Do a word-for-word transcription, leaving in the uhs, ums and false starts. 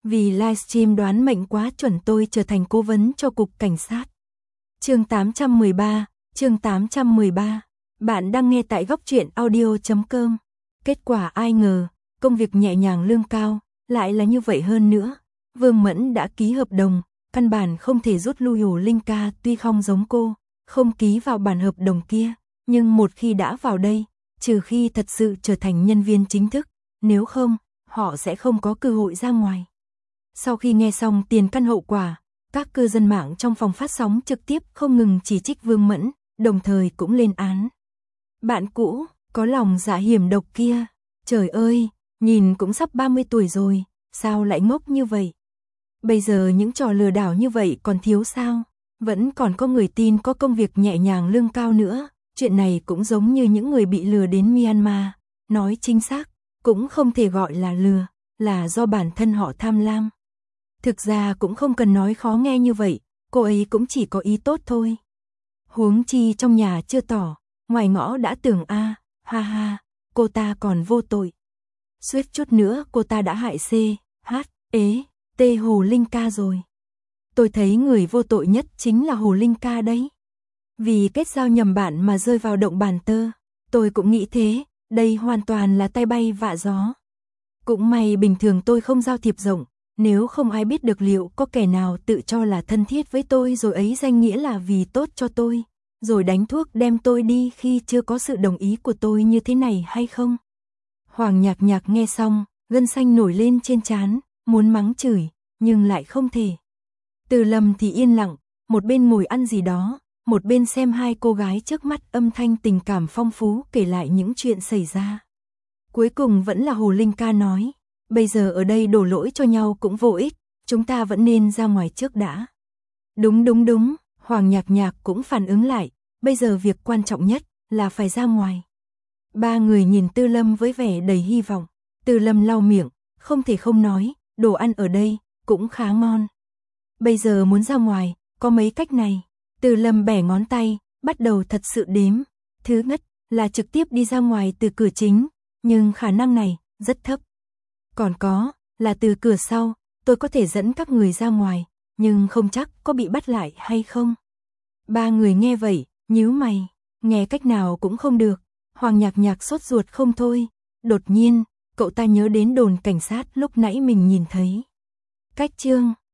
Vì livestream đoán mệnh quá chuẩn tôi trở thành cố vấn cho cục cảnh sát. Chương tám trăm mười ba, chương tám trăm mười ba. Bạn đang nghe tại góc truyện audio chấm com. Kết quả ai ngờ, công việc nhẹ nhàng lương cao, lại là như vậy hơn nữa. Vương Mẫn đã ký hợp đồng, căn bản không thể rút lui. Hồ Linh Ca tuy không giống cô, không ký vào bản hợp đồng kia, nhưng một khi đã vào đây, trừ khi thật sự trở thành nhân viên chính thức, nếu không, họ sẽ không có cơ hội ra ngoài. Sau khi nghe xong tiền căn hậu quả, các cư dân mạng trong phòng phát sóng trực tiếp không ngừng chỉ trích Vương Mẫn, đồng thời cũng lên án. Bạn cũ, có lòng dạ hiểm độc kia, trời ơi, nhìn cũng sắp ba mươi tuổi rồi, sao lại ngốc như vậy? Bây giờ những trò lừa đảo như vậy còn thiếu sao? Vẫn còn có người tin có công việc nhẹ nhàng lương cao nữa. Chuyện này cũng giống như những người bị lừa đến Myanmar. Nói chính xác, cũng không thể gọi là lừa, là do bản thân họ tham lam. Thực ra cũng không cần nói khó nghe như vậy, cô ấy cũng chỉ có ý tốt thôi. Huống chi trong nhà chưa tỏ, ngoài ngõ đã tưởng a, à, ha ha, cô ta còn vô tội. Suýt chút nữa cô ta đã hại C, H, ế, T Hồ Linh Ca rồi. Tôi thấy người vô tội nhất chính là Hồ Linh Ca đấy. Vì kết giao nhầm bạn mà rơi vào động bàn tơ, tôi cũng nghĩ thế, đây hoàn toàn là tay bay vạ gió. Cũng may bình thường tôi không giao thiệp rộng, nếu không ai biết được liệu có kẻ nào tự cho là thân thiết với tôi rồi ấy danh nghĩa là vì tốt cho tôi, rồi đánh thuốc đem tôi đi khi chưa có sự đồng ý của tôi như thế này hay không. Hoàng Nhạc Nhạc nghe xong, gân xanh nổi lên trên trán, muốn mắng chửi, nhưng lại không thể. Từ Lâm thì yên lặng, một bên ngồi ăn gì đó, một bên xem hai cô gái trước mắt âm thanh tình cảm phong phú kể lại những chuyện xảy ra. Cuối cùng vẫn là Hồ Linh Ca nói, bây giờ ở đây đổ lỗi cho nhau cũng vô ích, chúng ta vẫn nên ra ngoài trước đã. Đúng đúng đúng, Hoàng Nhạc Nhạc cũng phản ứng lại, bây giờ việc quan trọng nhất là phải ra ngoài. Ba người nhìn Tư Lâm với vẻ đầy hy vọng, Tư Lâm lau miệng, không thể không nói, đồ ăn ở đây cũng khá ngon. Bây giờ muốn ra ngoài, có mấy cách này. Tư Lâm bẻ ngón tay, bắt đầu thật sự đếm. Thứ nhất là trực tiếp đi ra ngoài từ cửa chính, nhưng khả năng này rất thấp. Còn có, là từ cửa sau, tôi có thể dẫn các người ra ngoài, nhưng không chắc có bị bắt lại hay không. Ba người nghe vậy, nhíu mày, nghe cách nào cũng không được. Hoàng Nhạc Nhạc sốt ruột không thôi. Đột nhiên, cậu ta nhớ đến đồn cảnh sát lúc nãy mình nhìn thấy. Cách chương